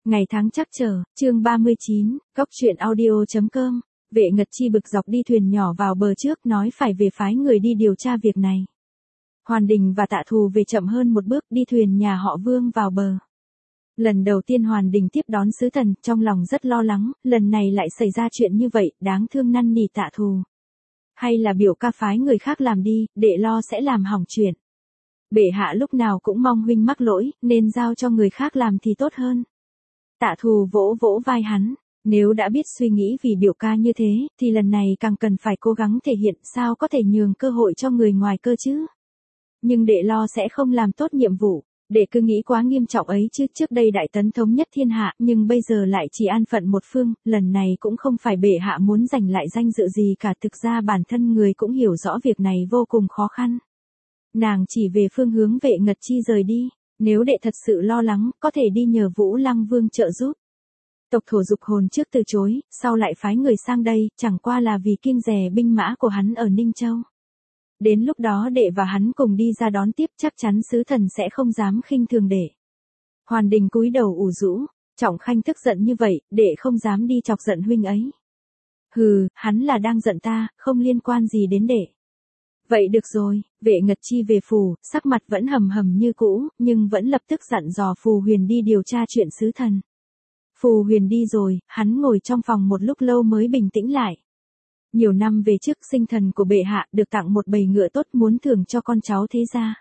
Ngày tháng chắc chờ, chương 39, Cóc truyện audio.com. Vệ Ngật Chi bực dọc đi thuyền nhỏ vào bờ trước nói phải về phái người đi điều tra việc này. Hoàn Đình và Tạ Thù về chậm hơn một bước đi thuyền nhà họ Vương vào bờ. Lần đầu tiên Hoàn Đình tiếp đón sứ thần, trong lòng rất lo lắng, lần này lại xảy ra chuyện như vậy, đáng thương năn nỉ Tạ Thù. Hay là biểu ca phái người khác làm đi, đệ lo sẽ làm hỏng chuyện. Bệ hạ lúc nào cũng mong huynh mắc lỗi, nên giao cho người khác làm thì tốt hơn. Tạ Thù vỗ vỗ vai hắn, nếu đã biết suy nghĩ vì biểu ca như thế, thì lần này càng cần phải cố gắng thể hiện, sao có thể nhường cơ hội cho người ngoài cơ chứ. Nhưng đệ lo sẽ không làm tốt nhiệm vụ, đệ cứ nghĩ quá nghiêm trọng ấy chứ, trước đây Đại Tấn thống nhất thiên hạ, nhưng bây giờ lại chỉ an phận một phương, lần này cũng không phải bệ hạ muốn giành lại danh dự gì cả, thực ra bản thân người cũng hiểu rõ việc này vô cùng khó khăn. Nàng chỉ về phương hướng Vệ Ngật Chi rời đi. Nếu đệ thật sự lo lắng, có thể đi nhờ Vũ Lăng Vương trợ giúp. Tộc Thổ Dục Hồn trước từ chối, sau lại phái người sang đây, chẳng qua là vì kiêng dè binh mã của hắn ở Ninh Châu. Đến lúc đó đệ và hắn cùng đi ra đón tiếp, chắc chắn sứ thần sẽ không dám khinh thường đệ. Hoàn Đình cúi đầu ủ rũ, Trọng Khanh tức giận như vậy, đệ không dám đi chọc giận huynh ấy. Hừ, hắn là đang giận ta, không liên quan gì đến đệ. Vậy được rồi, Vệ Ngật Chi về phủ, sắc mặt vẫn hầm hầm như cũ, nhưng vẫn lập tức dặn dò Phù Huyền đi điều tra chuyện sứ thần. Phù Huyền đi rồi, hắn ngồi trong phòng một lúc lâu mới bình tĩnh lại. Nhiều năm về trước sinh thần của bệ hạ được tặng một bầy ngựa tốt muốn thưởng cho con cháu thế gia.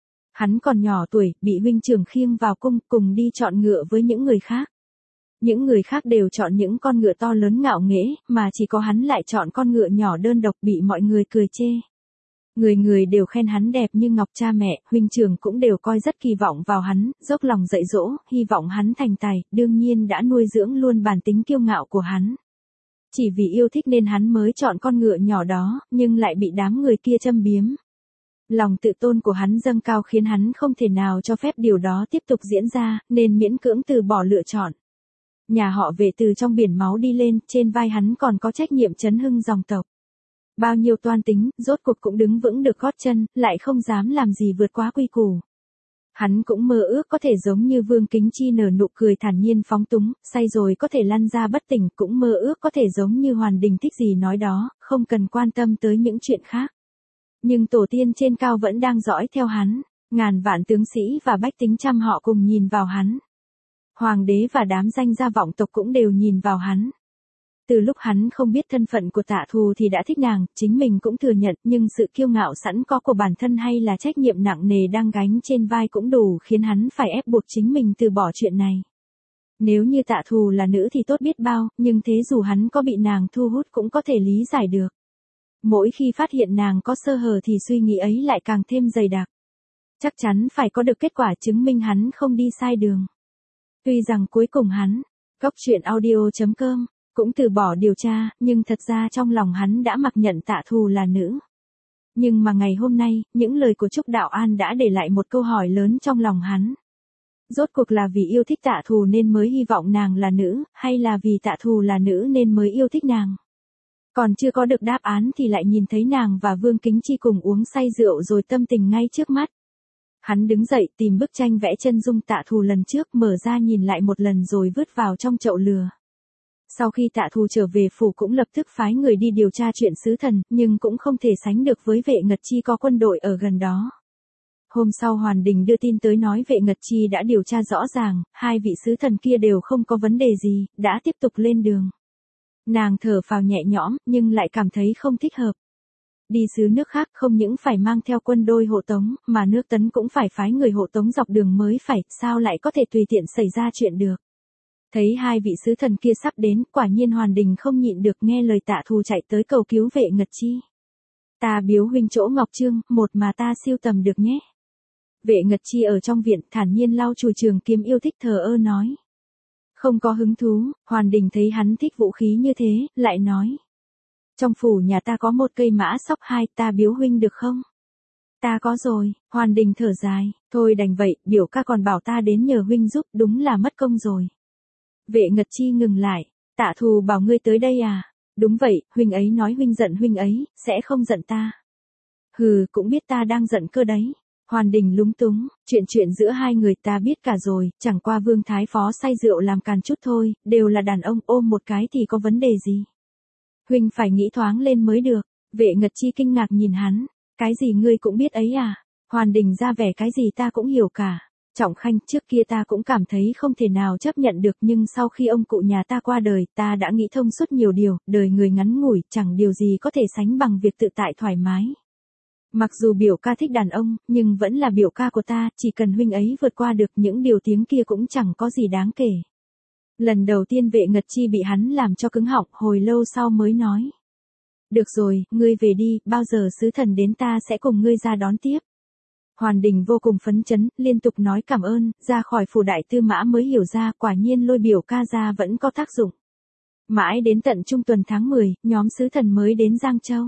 Hắn còn nhỏ tuổi, bị huynh trưởng khiêng vào cung cùng đi chọn ngựa với những người khác. Những người khác đều chọn những con ngựa to lớn ngạo nghễ, mà chỉ có hắn lại chọn con ngựa nhỏ đơn độc bị mọi người cười chê. Người người đều khen hắn đẹp như ngọc, cha mẹ, huynh trưởng cũng đều coi rất kỳ vọng vào hắn, dốc lòng dạy dỗ, hy vọng hắn thành tài, đương nhiên đã nuôi dưỡng luôn bản tính kiêu ngạo của hắn. Chỉ vì yêu thích nên hắn mới chọn con ngựa nhỏ đó, nhưng lại bị đám người kia châm biếm. Lòng tự tôn của hắn dâng cao khiến hắn không thể nào cho phép điều đó tiếp tục diễn ra, nên miễn cưỡng từ bỏ lựa chọn. Nhà họ Vệ từ trong biển máu đi lên, trên vai hắn còn có trách nhiệm trấn hưng dòng tộc. Bao nhiêu toan tính, rốt cuộc cũng đứng vững được gót chân, lại không dám làm gì vượt quá quy củ. Hắn cũng mơ ước có thể giống như Vương Kính Chi nở nụ cười thản nhiên phóng túng, say rồi có thể lăn ra bất tỉnh, cũng mơ ước có thể giống như Hoàn Đình thích gì nói đó, không cần quan tâm tới những chuyện khác. Nhưng tổ tiên trên cao vẫn đang dõi theo hắn, ngàn vạn tướng sĩ và bách tính trăm họ cùng nhìn vào hắn. Hoàng đế và đám danh gia vọng tộc cũng đều nhìn vào hắn. Từ lúc hắn không biết thân phận của Tạ Thù thì đã thích nàng, chính mình cũng thừa nhận, nhưng sự kiêu ngạo sẵn có của bản thân hay là trách nhiệm nặng nề đang gánh trên vai cũng đủ khiến hắn phải ép buộc chính mình từ bỏ chuyện này. Nếu như Tạ Thù là nữ thì tốt biết bao, nhưng thế dù hắn có bị nàng thu hút cũng có thể lý giải được. Mỗi khi phát hiện nàng có sơ hở thì suy nghĩ ấy lại càng thêm dày đặc. Chắc chắn phải có được kết quả chứng minh hắn không đi sai đường. Tuy rằng cuối cùng hắn, Cóc truyện audio.com, cũng từ bỏ điều tra, nhưng thật ra trong lòng hắn đã mặc nhận Tạ Thù là nữ. Nhưng mà ngày hôm nay, những lời của Trúc Đạo An đã để lại một câu hỏi lớn trong lòng hắn. Rốt cuộc là vì yêu thích Tạ Thù nên mới hy vọng nàng là nữ, hay là vì Tạ Thù là nữ nên mới yêu thích nàng? Còn chưa có được đáp án thì lại nhìn thấy nàng và Vương Kính Chi cùng uống say rượu rồi tâm tình ngay trước mắt. Hắn đứng dậy tìm bức tranh vẽ chân dung Tạ Thù lần trước, mở ra nhìn lại một lần rồi vứt vào trong chậu lừa. Sau khi Tạ Thù trở về phủ cũng lập tức phái người đi điều tra chuyện sứ thần, nhưng cũng không thể sánh được với Vệ Ngật Chi có quân đội ở gần đó. Hôm sau Hoàn Đình đưa tin tới nói Vệ Ngật Chi đã điều tra rõ ràng, hai vị sứ thần kia đều không có vấn đề gì, đã tiếp tục lên đường. Nàng thở phào nhẹ nhõm, nhưng lại cảm thấy không thích hợp. Đi xứ nước khác không những phải mang theo quân đôi hộ tống, mà nước Tấn cũng phải phái người hộ tống dọc đường mới phải, sao lại có thể tùy tiện xảy ra chuyện được. Thấy hai vị sứ thần kia sắp đến, quả nhiên Hoàn Đình không nhịn được nghe lời Tạ Thù chạy tới cầu cứu Vệ Ngật Chi. Ta biếu huynh chỗ ngọc trương, một mà ta siêu tầm được nhé. Vệ Ngật Chi ở trong viện thản nhiên lau chùi trường kiếm yêu thích thờ ơ nói. Không có hứng thú, Hoàn Đình thấy hắn thích vũ khí như thế, lại nói. Trong phủ nhà ta có một cây mã sóc 2, ta biếu huynh được không? Ta có rồi, Hoàn Đình thở dài, thôi đành vậy, biểu ca còn bảo ta đến nhờ huynh giúp, đúng là mất công rồi. Vệ Ngật Chi ngừng lại, Tạ Thù bảo ngươi tới đây à? Đúng vậy, huynh ấy nói huynh giận huynh ấy, sẽ không giận ta. Hừ, cũng biết ta đang giận cơ đấy. Hoàn Đình lúng túng, chuyện giữa hai người ta biết cả rồi, chẳng qua Vương Thái Phó say rượu làm càn chút thôi, đều là đàn ông ôm một cái thì có vấn đề gì. Huynh phải nghĩ thoáng lên mới được. Vệ Ngật Chi kinh ngạc nhìn hắn, cái gì ngươi cũng biết ấy à? Hoàn Đình ra vẻ cái gì ta cũng hiểu cả. Trọng Khanh, trước kia ta cũng cảm thấy không thể nào chấp nhận được, nhưng sau khi ông cụ nhà ta qua đời, ta đã nghĩ thông suốt nhiều điều, đời người ngắn ngủi, chẳng điều gì có thể sánh bằng việc tự tại thoải mái. Mặc dù biểu ca thích đàn ông, nhưng vẫn là biểu ca của ta, chỉ cần huynh ấy vượt qua được những điều tiếng kia cũng chẳng có gì đáng kể. Lần đầu tiên Vệ Ngật Chi bị hắn làm cho cứng họng, hồi lâu sau mới nói. Được rồi, ngươi về đi, bao giờ sứ thần đến ta sẽ cùng ngươi ra đón tiếp. Hoàn Đình vô cùng phấn chấn, liên tục nói cảm ơn, ra khỏi phủ đại tư mã mới hiểu ra, quả nhiên lôi biểu ca ra vẫn có tác dụng. Mãi đến tận trung tuần tháng 10, nhóm sứ thần mới đến Giang Châu.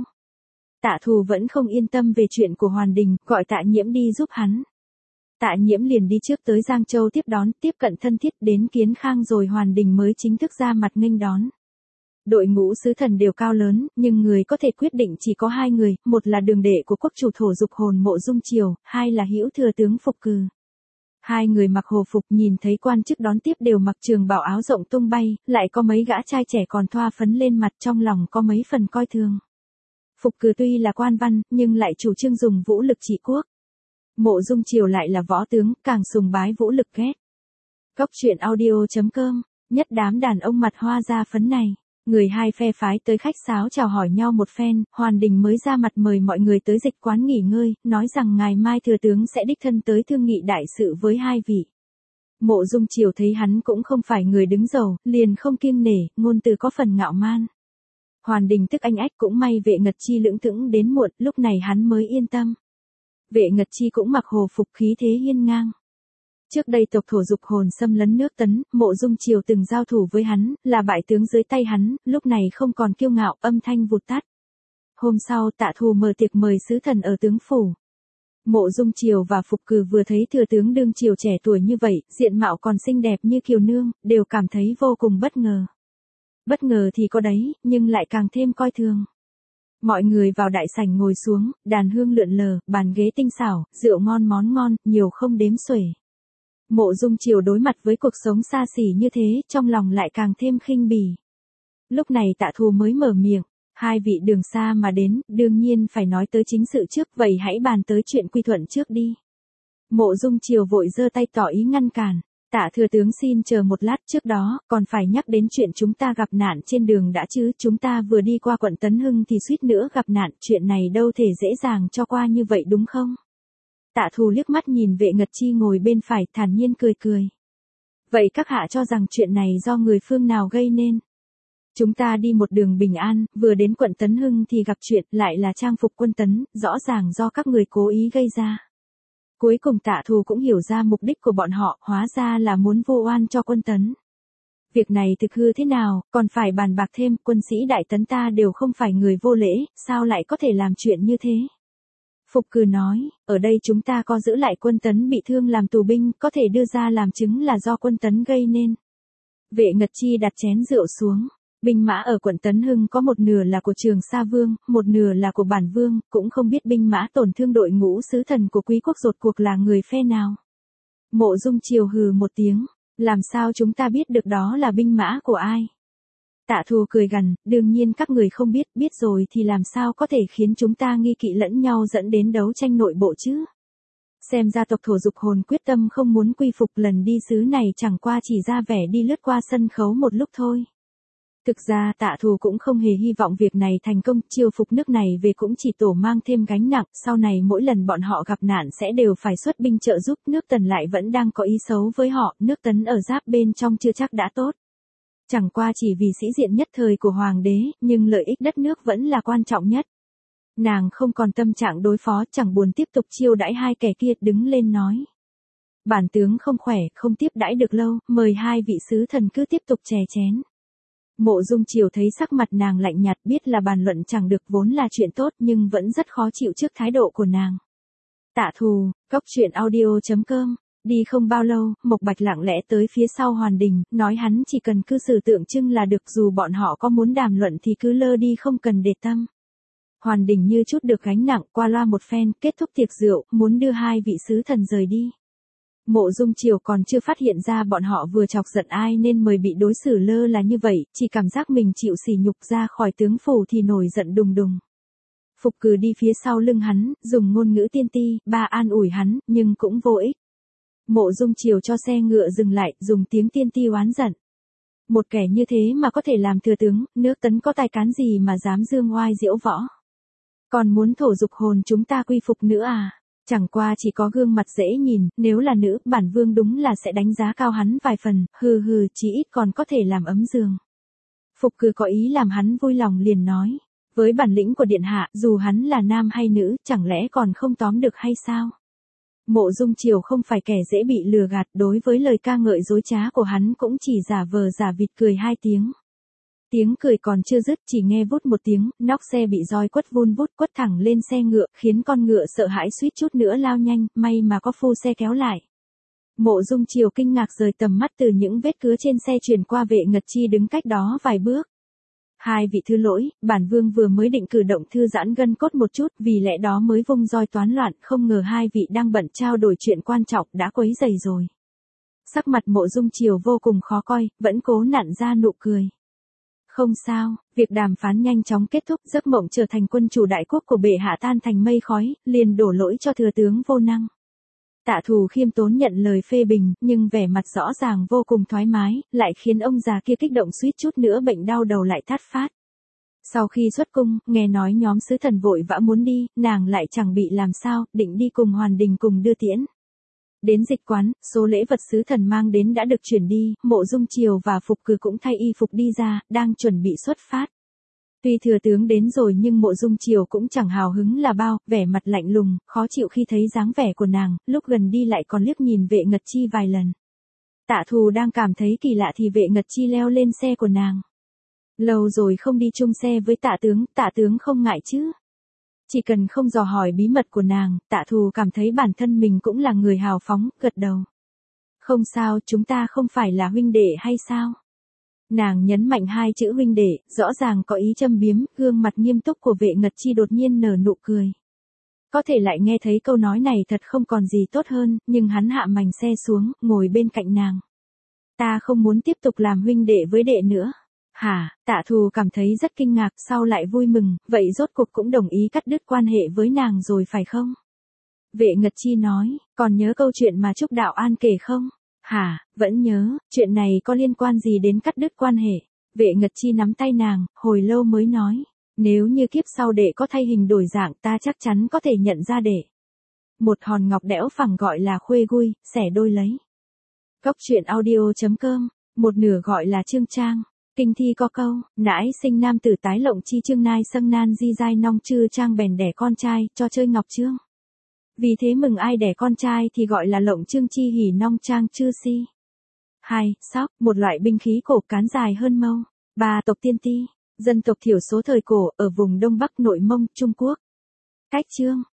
Tạ Thù vẫn không yên tâm về chuyện của Hoàn Đình, gọi Tạ Nhiễm đi giúp hắn. Tạ Nhiễm liền đi trước tới Giang Châu tiếp đón, tiếp cận thân thiết đến Kiến Khang rồi Hoàn Đình mới chính thức ra mặt nghênh đón. Đội ngũ sứ thần đều cao lớn, nhưng người có thể quyết định chỉ có hai người, một là đường đệ của quốc chủ thổ dục hồn Mộ Dung Triều, hai là hữu thừa tướng Phục Cừ. Hai người mặc hồ phục, nhìn thấy quan chức đón tiếp đều mặc trường bào áo rộng tung bay, lại có mấy gã trai trẻ còn thoa phấn lên mặt, trong lòng có mấy phần coi thường. Phục Cừ tuy là quan văn, nhưng lại chủ trương dùng vũ lực trị quốc. Mộ Dung Triều lại là võ tướng, càng sùng bái vũ lực ghét. Cốc truyện audio.com, nhất đám đàn ông mặt hoa da phấn này. Người hai phe phái tới khách sáo chào hỏi nhau một phen, Hoàn Đình mới ra mặt mời mọi người tới dịch quán nghỉ ngơi, nói rằng ngày mai thừa tướng sẽ đích thân tới thương nghị đại sự với hai vị. Mộ Dung Triều thấy hắn cũng không phải người đứng đầu, liền không kiêng nể, ngôn từ có phần ngạo man. Hoàn Đình tức anh ách, cũng may Vệ Ngật Chi lững thững đến muộn, lúc này hắn mới yên tâm. Vệ Ngật Chi cũng mặc hồ phục, khí thế hiên ngang. Trước đây tộc thổ dục hồn xâm lấn nước Tấn, Mộ Dung Triều từng giao thủ với hắn, là bại tướng dưới tay hắn, lúc này không còn kiêu ngạo, âm thanh vụt tắt. Hôm sau Tạ Thù mở tiệc mời sứ thần ở tướng phủ. Mộ Dung Triều và Phục Cừ vừa thấy thừa tướng đương triều trẻ tuổi như vậy, diện mạo còn xinh đẹp như kiều nương, đều cảm thấy vô cùng bất ngờ. Bất ngờ thì có đấy, nhưng lại càng thêm coi thường. Mọi người vào đại sảnh ngồi xuống, đàn hương lượn lờ, bàn ghế tinh xảo, rượu ngon món ngon, nhiều không đếm xuể. Mộ Dung Triều đối mặt với cuộc sống xa xỉ như thế, trong lòng lại càng thêm khinh bỉ. Lúc này Tạ Thù mới mở miệng, hai vị đường xa mà đến, đương nhiên phải nói tới chính sự trước, vậy hãy bàn tới chuyện quy thuận trước đi. Mộ Dung Triều vội giơ tay tỏ ý ngăn cản, Tạ thừa tướng xin chờ một lát, trước đó, còn phải nhắc đến chuyện chúng ta gặp nạn trên đường đã chứ, chúng ta vừa đi qua quận Tấn Hưng thì suýt nữa gặp nạn, chuyện này đâu thể dễ dàng cho qua như vậy đúng không? Tạ Thù liếc mắt nhìn Vệ Ngật Chi ngồi bên phải, thản nhiên cười cười. Vậy các hạ cho rằng chuyện này do người phương nào gây nên? Chúng ta đi một đường bình an, vừa đến quận Tấn Hưng thì gặp chuyện, lại là trang phục quân tấn, rõ ràng do các người cố ý gây ra. Cuối cùng Tạ Thù cũng hiểu ra mục đích của bọn họ, hóa ra là muốn vu oan cho quân tấn. Việc này thực hư thế nào, còn phải bàn bạc thêm, quân sĩ đại tấn ta đều không phải người vô lễ, sao lại có thể làm chuyện như thế? Phục Cừ nói, ở đây chúng ta có giữ lại quân tấn bị thương làm tù binh, có thể đưa ra làm chứng là do quân tấn gây nên. Vệ Ngật Chi đặt chén rượu xuống, binh mã ở quận Tấn Hưng có một nửa là của Trường Sa Vương, một nửa là của Bản Vương, cũng không biết binh mã tổn thương đội ngũ sứ thần của quý quốc rốt cuộc là người phe nào. Mộ Dung Triều hừ một tiếng, làm sao chúng ta biết được đó là binh mã của ai? Tạ Thù cười gằn, đương nhiên các người không biết, biết rồi thì làm sao có thể khiến chúng ta nghi kỵ lẫn nhau dẫn đến đấu tranh nội bộ chứ? Xem ra tộc thổ dục hồn quyết tâm không muốn quy phục, lần đi sứ này chẳng qua chỉ ra vẻ đi lướt qua sân khấu một lúc thôi. Thực ra Tạ Thù cũng không hề hy vọng việc này thành công, chiêu phục nước này về cũng chỉ tổ mang thêm gánh nặng, sau này mỗi lần bọn họ gặp nạn sẽ đều phải xuất binh trợ giúp, nước Tần lại vẫn đang có ý xấu với họ, nước Tấn ở giáp bên trong chưa chắc đã tốt. Chẳng qua chỉ vì sĩ diện nhất thời của hoàng đế, nhưng lợi ích đất nước vẫn là quan trọng nhất. Nàng không còn tâm trạng đối phó, chẳng buồn tiếp tục chiêu đãi hai kẻ kia, đứng lên nói. Bản tướng không khỏe, không tiếp đãi được lâu, mời hai vị sứ thần cứ tiếp tục chè chén. Mộ Dung Triều thấy sắc mặt nàng lạnh nhạt, biết là bàn luận chẳng được, vốn là chuyện tốt nhưng vẫn rất khó chịu trước thái độ của nàng. Tạ Thù, Cốc truyện audio.com. Đi không bao lâu, Mộc Bạch lặng lẽ tới phía sau Hoàn Đình, nói hắn chỉ cần cư xử tượng trưng là được, dù bọn họ có muốn đàm luận thì cứ lơ đi không cần để tâm. Hoàn Đình như chút được gánh nặng, qua loa một phen, kết thúc tiệc rượu, muốn đưa hai vị sứ thần rời đi. Mộ Dung Triều còn chưa phát hiện ra bọn họ vừa chọc giận ai nên mời bị đối xử lơ là như vậy, chỉ cảm giác mình chịu sỉ nhục ra khỏi tướng phủ thì nổi giận đùng đùng. Phục Cừ đi phía sau lưng hắn, dùng ngôn ngữ tiên ti, ba an ủi hắn, nhưng cũng vô ích. Mộ Dung Triều cho xe ngựa dừng lại, dùng tiếng tiên ti oán giận. Một kẻ như thế mà có thể làm thừa tướng, nước Tấn có tài cán gì mà dám dương oai diễu võ. Còn muốn thổ dục hồn chúng ta quy phục nữa à? Chẳng qua chỉ có gương mặt dễ nhìn, nếu là nữ, bản vương đúng là sẽ đánh giá cao hắn vài phần, hừ hừ, chí ít còn có thể làm ấm giường. Phục Cừ có ý làm hắn vui lòng liền nói. Với bản lĩnh của điện hạ, dù hắn là nam hay nữ, chẳng lẽ còn không tóm được hay sao? Mộ Dung Triều không phải kẻ dễ bị lừa gạt, đối với lời ca ngợi dối trá của hắn cũng chỉ giả vờ giả vịt cười hai tiếng. Tiếng cười còn chưa dứt, chỉ nghe vút một tiếng, nóc xe bị roi quất vun vút quất thẳng lên xe ngựa, khiến con ngựa sợ hãi suýt chút nữa lao nhanh, may mà có phu xe kéo lại. Mộ Dung Triều kinh ngạc rời tầm mắt từ những vết cứa trên xe chuyển qua Vệ Ngật Chi đứng cách đó vài bước. Hai vị thứ lỗi, bản vương vừa mới định cử động thư giãn gân cốt một chút, vì lẽ đó mới vung roi toán loạn, không ngờ hai vị đang bận trao đổi chuyện quan trọng đã quấy rầy rồi. Sắc mặt Mộ Dung Triều vô cùng khó coi, vẫn cố nặn ra nụ cười. Không sao, việc đàm phán nhanh chóng kết thúc, giấc mộng trở thành quân chủ đại quốc của bệ hạ tan thành mây khói, liền đổ lỗi cho thừa tướng vô năng. Tạ Thù khiêm tốn nhận lời phê bình, nhưng vẻ mặt rõ ràng vô cùng thoải mái, lại khiến ông già kia kích động suýt chút nữa bệnh đau đầu lại thắt phát. Sau khi xuất cung, nghe nói nhóm sứ thần vội vã muốn đi, nàng lại chẳng bị làm sao, định đi cùng Hoàn Đình cùng đưa tiễn. Đến dịch quán, số lễ vật sứ thần mang đến đã được chuyển đi, Mộ Dung Triều và Phục Cừ cũng thay y phục đi ra, đang chuẩn bị xuất phát. Tuy thừa tướng đến rồi nhưng Mộ Dung Triều cũng chẳng hào hứng là bao, vẻ mặt lạnh lùng, khó chịu khi thấy dáng vẻ của nàng, lúc gần đi lại còn liếc nhìn Vệ Ngật Chi vài lần. Tạ Thù đang cảm thấy kỳ lạ thì Vệ Ngật Chi leo lên xe của nàng. Lâu rồi không đi chung xe với tạ tướng không ngại chứ? Chỉ cần không dò hỏi bí mật của nàng, Tạ Thù cảm thấy bản thân mình cũng là người hào phóng, gật đầu. Không sao, chúng ta không phải là huynh đệ hay sao? Nàng nhấn mạnh hai chữ huynh đệ, rõ ràng có ý châm biếm, gương mặt nghiêm túc của Vệ Ngật Chi đột nhiên nở nụ cười. Có thể lại nghe thấy câu nói này thật không còn gì tốt hơn, nhưng hắn hạ mành xe xuống, ngồi bên cạnh nàng. Ta không muốn tiếp tục làm huynh đệ với đệ nữa. Hả? Tạ Thù cảm thấy rất kinh ngạc, sau lại vui mừng, vậy rốt cuộc cũng đồng ý cắt đứt quan hệ với nàng rồi phải không? Vệ Ngật Chi nói, còn nhớ câu chuyện mà Trúc Đạo An kể không? Hả, vẫn nhớ, chuyện này có liên quan gì đến cắt đứt quan hệ? Vệ Ngật Chi nắm tay nàng, hồi lâu mới nói, nếu như kiếp sau đệ có thay hình đổi dạng ta chắc chắn có thể nhận ra đệ. Một hòn ngọc đẽo phẳng gọi là khuê gui, xẻ đôi lấy. Góc truyện audio.com, một nửa gọi là chương trang. Kinh thi có câu, nãi sinh nam tử tái lộng chi chương nai sâng nan di giai nong chư trang bèn đẻ con trai, cho chơi ngọc trương. Vì thế mừng ai đẻ con trai thì gọi là lộng trương chi hỉ nong trang chư si. 2. Sóc, một loại binh khí cổ cán dài hơn mâu. 3. Tộc tiên ti, dân tộc thiểu số thời cổ ở vùng Đông Bắc Nội Mông, Trung Quốc. Cách chương